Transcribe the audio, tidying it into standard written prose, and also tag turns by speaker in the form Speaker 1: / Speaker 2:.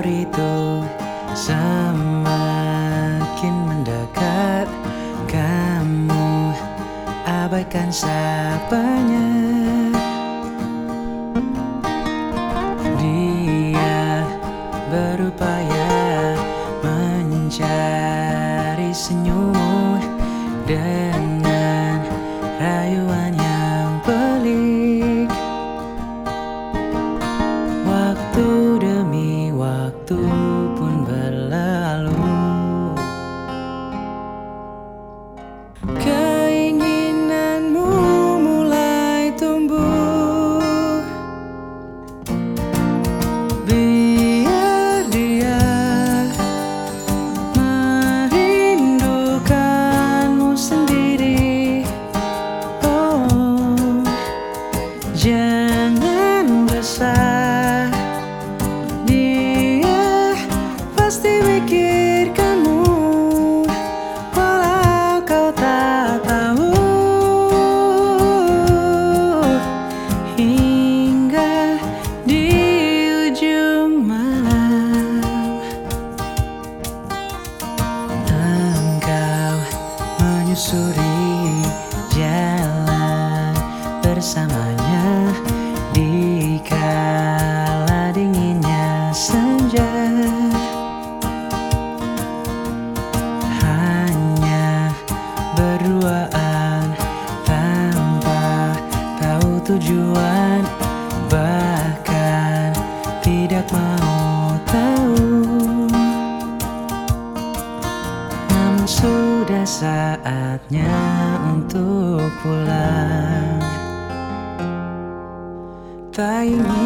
Speaker 1: itu semakin mendekat, kamu abaikan sapanya. Dia berupaya mencari senyummu dengan rayuan yang pelik. Waktu demi waktu pun berlalu, keinginanmu mulai tumbuh. Biar dia merindukanmu sendiri. Oh, jangan resah, dia pasti pikirkanmu walau kau tak tahu. Hingga di ujung malam engkau menyusuri jalan bersamanya di kala dinginnya senja. Hanya berduaan tanpa tahu tujuan, bahkan tidak mau tahu. Namun sudah saatnya untuk pulang. Tak ingin